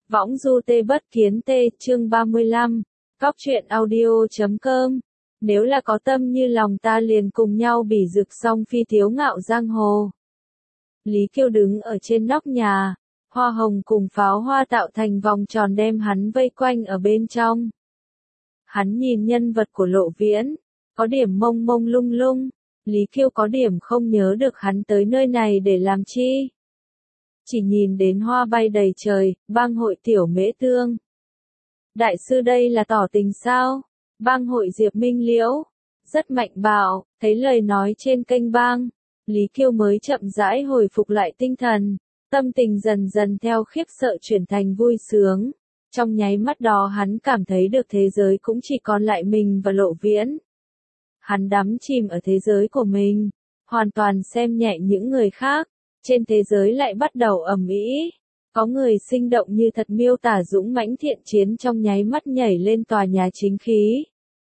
Võng du tê bất kiến tê, chương 35, Cóc truyện audio.com. Nếu là có tâm như lòng ta liền cùng nhau bỉ rực song phi tiếu ngạo giang hồ. Lý Kiêu đứng ở trên nóc nhà, hoa hồng cùng pháo hoa tạo thành vòng tròn đem hắn vây quanh ở bên trong. Hắn nhìn nhân vật của Lộ Viễn, có điểm mông mông lung lung, Lý Kiêu có điểm không nhớ được hắn tới nơi này để làm chi. Chỉ nhìn đến hoa bay đầy trời, bang hội tiểu mễ tương. Đại sư đây là tỏ tình sao? Bang hội Diệp Minh Liễu, rất mạnh bạo, thấy lời nói trên kênh bang, Lý Kiêu mới chậm rãi hồi phục lại tinh thần, tâm tình dần dần theo khiếp sợ chuyển thành vui sướng. Trong nháy mắt đó hắn cảm thấy được thế giới cũng chỉ còn lại mình và Lộ Viễn. Hắn đắm chìm ở thế giới của mình, hoàn toàn xem nhẹ những người khác. Trên thế giới lại bắt đầu ầm ĩ, có người sinh động như thật miêu tả dũng mãnh thiện chiến trong nháy mắt nhảy lên tòa nhà chính khí.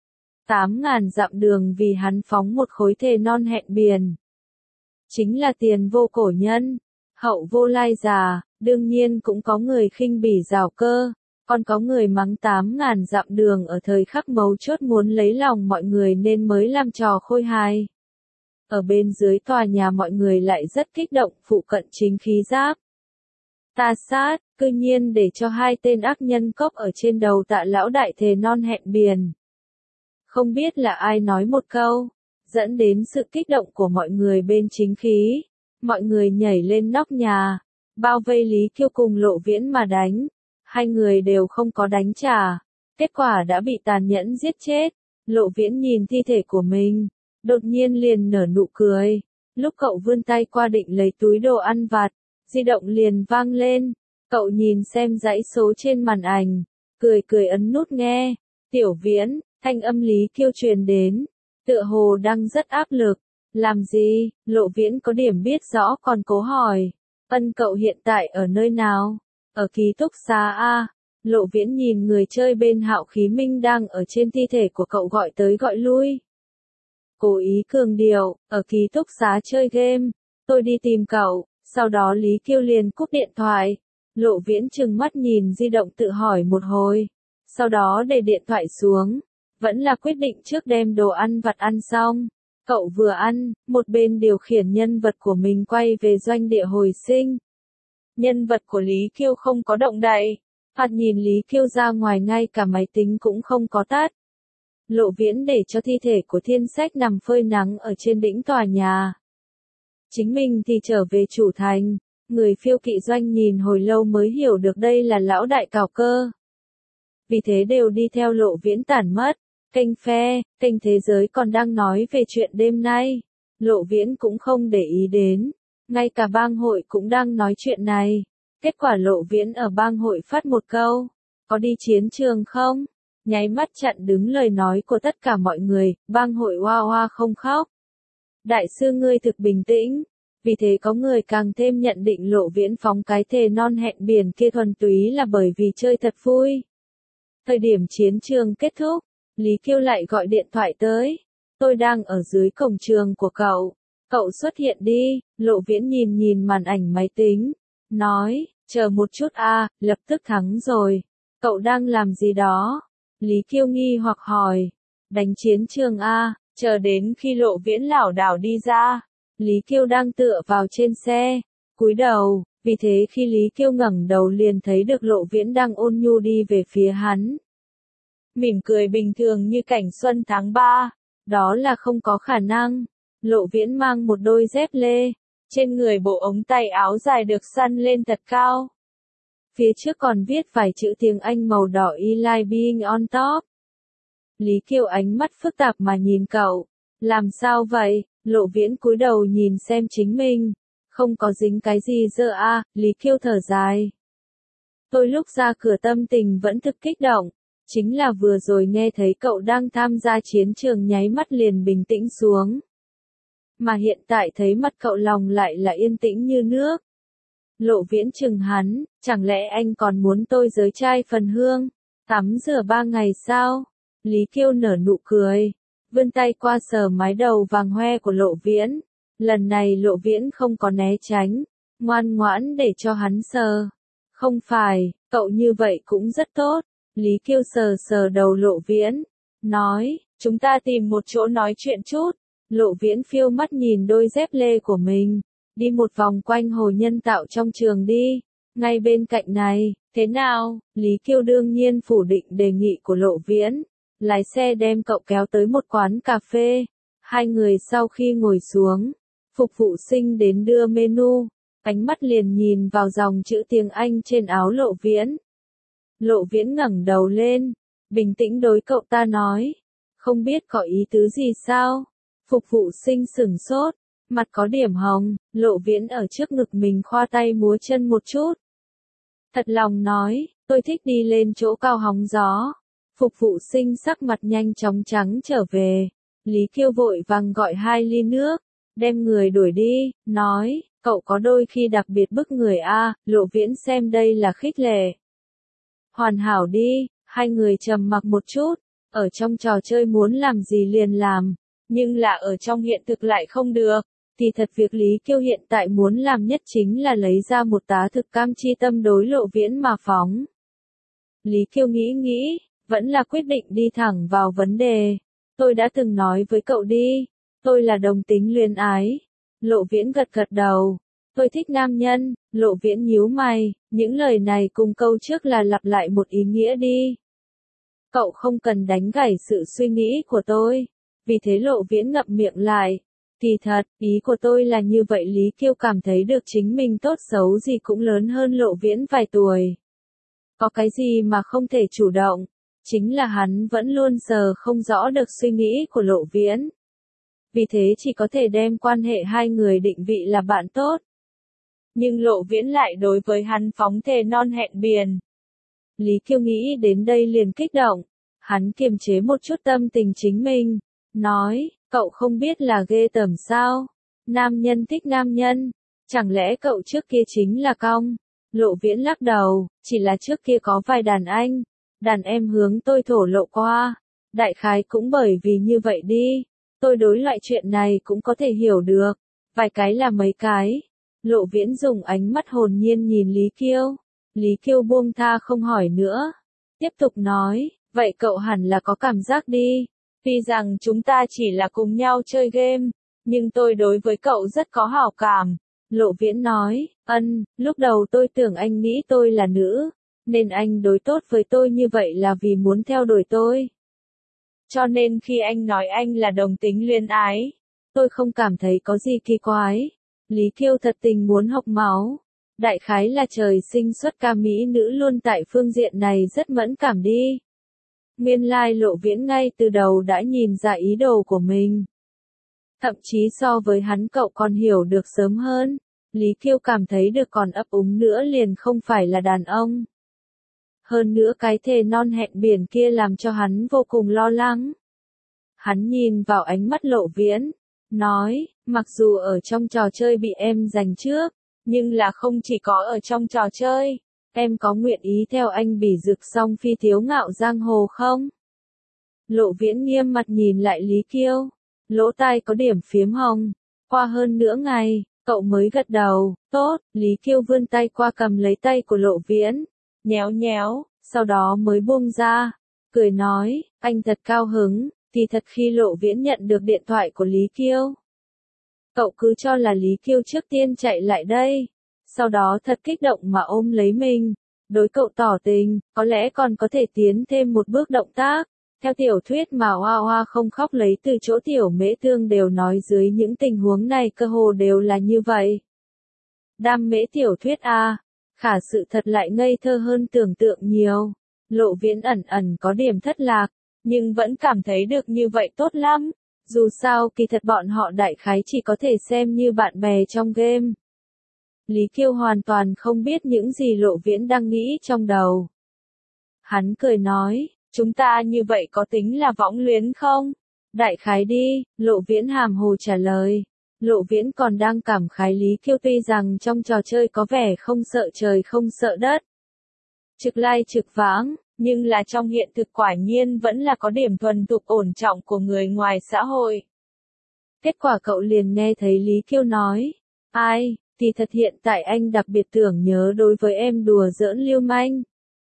8.000 dặm đường vì hắn phóng một khối thề non hẹn biển. Chính là tiền vô cổ nhân, hậu vô lai già, đương nhiên cũng có người khinh bỉ giảo cơ, còn có người mắng 8.000 dặm đường ở thời khắc mấu chốt muốn lấy lòng mọi người nên mới làm trò khôi hài. Ở bên dưới tòa nhà mọi người lại rất kích động, phụ cận chính khí giáp. Ta sát, cư nhiên để cho hai tên ác nhân cốc ở trên đầu Tạ lão đại thề non hẹn biển. Không biết là ai nói một câu, dẫn đến sự kích động của mọi người bên chính khí. Mọi người nhảy lên nóc nhà, bao vây Lý Kiêu cùng Lộ Viễn mà đánh. Hai người đều không có đánh trả, kết quả đã bị tàn nhẫn giết chết. Lộ Viễn nhìn thi thể của mình, đột nhiên liền nở nụ cười. Lúc cậu vươn tay qua định lấy túi đồ ăn vặt, di động liền vang lên. Cậu nhìn xem dãy số trên màn ảnh, cười cười ấn nút nghe. Tiểu Viễn, thanh âm Lý Kiêu truyền đến, tựa hồ đang rất áp lực. Làm gì? Lộ Viễn có điểm biết rõ còn cố hỏi. Cậu hiện tại ở nơi nào? Ở ký túc xá A. Lộ Viễn nhìn người chơi bên Hạo Khí Minh đang ở trên thi thể của cậu gọi tới gọi lui. Cố ý cường điệu, ở ký túc xá chơi game, tôi đi tìm cậu, sau đó Lý Kiêu liền cúp điện thoại. Lộ Viễn trừng mắt nhìn di động tự hỏi một hồi, sau đó để điện thoại xuống, vẫn là quyết định trước đem đồ ăn vặt ăn xong. Cậu vừa ăn, một bên điều khiển nhân vật của mình quay về doanh địa hồi sinh. Nhân vật của Lý Kiêu không có động đậy, hoặc nhìn Lý Kiêu ra ngoài ngay cả máy tính cũng không có tắt. Lộ Viễn để cho thi thể của Thiên Sách nằm phơi nắng ở trên đỉnh tòa nhà. Chính mình thì trở về chủ thành, người phiêu kỵ doanh nhìn hồi lâu mới hiểu được đây là lão đại cào cơ. Vì thế đều đi theo Lộ Viễn tản mất. Kênh Thế Giới còn đang nói về chuyện đêm nay. Lộ Viễn cũng không để ý đến. Ngay cả bang hội cũng đang nói chuyện này. Kết quả Lộ Viễn ở bang hội phát một câu. Có đi chiến trường không? Nháy mắt chặn đứng lời nói của tất cả mọi người, bang hội hoa hoa không khóc. Đại sư ngươi thực bình tĩnh. Vì thế có người càng thêm nhận định Lộ Viễn phóng cái thề non hẹn biển kia thuần túy là bởi vì chơi thật vui. Thời điểm chiến trường kết thúc, Lý Kiêu lại gọi điện thoại tới. Tôi đang ở dưới cổng trường của cậu. Cậu xuất hiện đi. Lộ Viễn nhìn màn ảnh máy tính. Nói, chờ một chút a, lập tức thắng rồi. Cậu đang làm gì đó? Lý Kiêu nghi hoặc hỏi. Đánh chiến trường a. Chờ đến khi Lộ Viễn lảo đảo đi ra. Lý Kiêu đang tựa vào trên xe, cúi đầu. Vì thế khi Lý Kiêu ngẩng đầu liền thấy được Lộ Viễn đang ôn nhu đi về phía hắn. Mỉm cười bình thường như cảnh xuân tháng 3, đó là không có khả năng. Lộ Viễn mang một đôi dép lê, trên người bộ ống tay áo dài được săn lên thật cao. Phía trước còn viết vài chữ tiếng Anh màu đỏ I like being on top. Lý Kiêu ánh mắt phức tạp mà nhìn cậu. Làm sao vậy? Lộ Viễn cúi đầu nhìn xem chính mình. Không có dính cái gì dơ a. Lý Kiêu thở dài. Tôi lúc ra cửa tâm tình vẫn thực kích động. Chính là vừa rồi nghe thấy cậu đang tham gia chiến trường nháy mắt liền bình tĩnh xuống. Mà hiện tại thấy mặt cậu lòng lại là yên tĩnh như nước. Lộ Viễn chừng hắn, chẳng lẽ anh còn muốn tôi giới trai phần hương, tắm rửa 3 ngày sao? Lý Kiêu nở nụ cười, vươn tay qua sờ mái đầu vàng hoe của Lộ Viễn. Lần này Lộ Viễn không có né tránh, ngoan ngoãn để cho hắn sờ. Không phải, cậu như vậy cũng rất tốt. Lý Kiêu sờ sờ đầu Lộ Viễn, nói, chúng ta tìm một chỗ nói chuyện chút. Lộ Viễn phiêu mắt nhìn đôi dép lê của mình, đi một vòng quanh hồ nhân tạo trong trường đi, ngay bên cạnh này, thế nào? Lý Kiêu đương nhiên phủ định đề nghị của Lộ Viễn, lái xe đem cậu kéo tới một quán cà phê. Hai người sau khi ngồi xuống, phục vụ sinh đến đưa menu, ánh mắt liền nhìn vào dòng chữ tiếng Anh trên áo Lộ Viễn. Lộ Viễn ngẩng đầu lên, bình tĩnh đối cậu ta nói, không biết có ý tứ gì sao? Phục vụ sinh sửng sốt, mặt có điểm hồng, Lộ Viễn ở trước ngực mình khoa tay múa chân một chút. Thật lòng nói, tôi thích đi lên chỗ cao hóng gió. Phục vụ sinh sắc mặt nhanh chóng trắng trở về. Lý Kiêu vội vàng gọi 2 ly nước, đem người đuổi đi, nói, cậu có đôi khi đặc biệt bức người a. Lộ Viễn xem đây là khích lệ. Hoàn hảo đi, hai người trầm mặc một chút, ở trong trò chơi muốn làm gì liền làm, nhưng là ở trong hiện thực lại không được. Thì thật việc Lý Kiêu hiện tại muốn làm nhất chính là lấy ra một tá thực cam chi tâm đối Lộ Viễn mà phóng. Lý Kiêu nghĩ, vẫn là quyết định đi thẳng vào vấn đề. Tôi đã từng nói với cậu đi, tôi là đồng tính luyến ái. Lộ Viễn gật gật đầu. Tôi thích nam nhân. Lộ Viễn nhíu mày, những lời này cùng câu trước là lặp lại một ý nghĩa đi. Cậu không cần đánh gãy sự suy nghĩ của tôi. Vì thế Lộ Viễn ngậm miệng lại. Kỳ thật, ý của tôi là như vậy. Lý Kiêu cảm thấy được chính mình tốt xấu gì cũng lớn hơn Lộ Viễn vài tuổi. Có cái gì mà không thể chủ động, chính là hắn vẫn luôn sờ không rõ được suy nghĩ của Lộ Viễn. Vì thế chỉ có thể đem quan hệ hai người định vị là bạn tốt. Nhưng Lộ Viễn lại đối với hắn phóng thề non hẹn biển. Lý Kiêu nghĩ đến đây liền kích động. Hắn kiềm chế một chút tâm tình chính mình, nói, cậu không biết là ghê tởm sao? Nam nhân thích nam nhân, chẳng lẽ cậu trước kia chính là cong? Lộ Viễn lắc đầu, chỉ là trước kia có vài đàn em hướng tôi thổ lộ qua. Đại khái cũng bởi vì như vậy đi. Tôi đối loại chuyện này cũng có thể hiểu được. Vài cái là mấy cái. Lộ Viễn dùng ánh mắt hồn nhiên nhìn Lý Kiêu. Lý Kiêu buông tha không hỏi nữa. Tiếp tục nói, vậy cậu hẳn là có cảm giác đi. Tuy rằng chúng ta chỉ là cùng nhau chơi game, nhưng tôi đối với cậu rất có hảo cảm. Lộ Viễn nói, lúc đầu tôi tưởng anh nghĩ tôi là nữ, nên anh đối tốt với tôi như vậy là vì muốn theo đuổi tôi. Cho nên khi anh nói anh là đồng tính luyến ái, tôi không cảm thấy có gì kỳ quái. Lý Kiêu thật tình muốn học máu. Đại khái là trời sinh xuất ca mỹ nữ luôn tại phương diện này rất mẫn cảm đi. Nguyên lai Lộ Viễn ngay từ đầu đã nhìn ra ý đồ của mình. Thậm chí so với hắn cậu còn hiểu được sớm hơn. Lý Kiêu cảm thấy được còn ấp úng nữa liền không phải là đàn ông. Hơn nữa cái thề non hẹn biển kia làm cho hắn vô cùng lo lắng. Hắn nhìn vào ánh mắt Lộ Viễn, nói, mặc dù ở trong trò chơi bị em giành trước, nhưng là không chỉ có ở trong trò chơi, em có nguyện ý theo anh bỉ rực song phi thiếu ngạo giang hồ không? Lộ Viễn nghiêm mặt nhìn lại Lý Kiêu, lỗ tai có điểm phiếm hồng, qua hơn nửa ngày, cậu mới gật đầu, tốt. Lý Kiêu vươn tay qua cầm lấy tay của Lộ Viễn, nhéo nhéo, sau đó mới buông ra, cười nói, anh thật cao hứng. Thì thật khi Lộ Viễn nhận được điện thoại của Lý Kiêu, cậu cứ cho là Lý Kiêu trước tiên chạy lại đây, sau đó thật kích động mà ôm lấy mình, đối cậu tỏ tình, có lẽ còn có thể tiến thêm một bước động tác. Theo tiểu thuyết mà Hoa Hoa không khóc lấy từ chỗ tiểu Mễ Tương đều nói dưới những tình huống này cơ hồ đều là như vậy. Đam mễ tiểu thuyết a, khả sự thật lại ngây thơ hơn tưởng tượng nhiều. Lộ Viễn ẩn ẩn có điểm thất lạc, nhưng vẫn cảm thấy được như vậy tốt lắm. Dù sao kỳ thật bọn họ đại khái chỉ có thể xem như bạn bè trong game. Lý Kiêu hoàn toàn không biết những gì Lộ Viễn đang nghĩ trong đầu. Hắn cười nói, chúng ta như vậy có tính là võng luyến không? Đại khái đi, Lộ Viễn hàm hồ trả lời. Lộ Viễn còn đang cảm khái Lý Kiêu tuy rằng trong trò chơi có vẻ không sợ trời không sợ đất. Trực lai trực vãng, nhưng là trong hiện thực quả nhiên vẫn là có điểm thuần thục ổn trọng của người ngoài xã hội. Kết quả cậu liền nghe thấy Lý Kiêu nói, ai, thì thật hiện tại anh đặc biệt tưởng nhớ đối với em đùa giỡn lưu manh.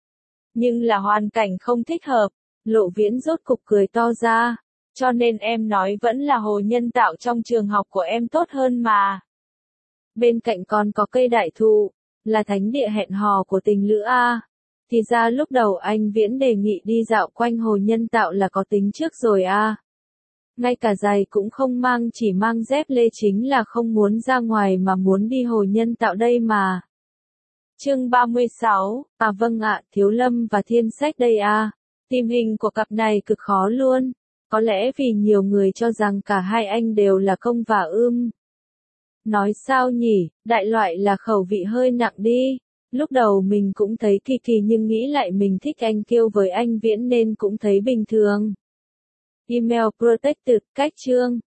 Nhưng là hoàn cảnh không thích hợp. Lộ Viễn rốt cục cười to ra. Cho nên em nói vẫn là hồ nhân tạo trong trường học của em tốt hơn mà. Bên cạnh còn có cây đại thụ, là thánh địa hẹn hò của tình lữ A. Thì ra lúc đầu anh Viễn đề nghị đi dạo quanh hồ nhân tạo là có tính trước rồi A. Ngay cả giày cũng không mang, chỉ mang dép lê, chính là không muốn ra ngoài mà muốn đi hồ nhân tạo đây mà. Chương 36, vâng ạ, Thiếu Lâm và Thiên Sách đây a. Tìm hình của cặp này cực khó luôn. Có lẽ vì nhiều người cho rằng cả hai anh đều là công và Nói sao nhỉ, đại loại là khẩu vị hơi nặng đi. Lúc đầu mình cũng thấy kỳ kỳ nhưng nghĩ lại mình thích anh Kiêu với anh Viễn nên cũng thấy bình thường. Email Protected, cách chương.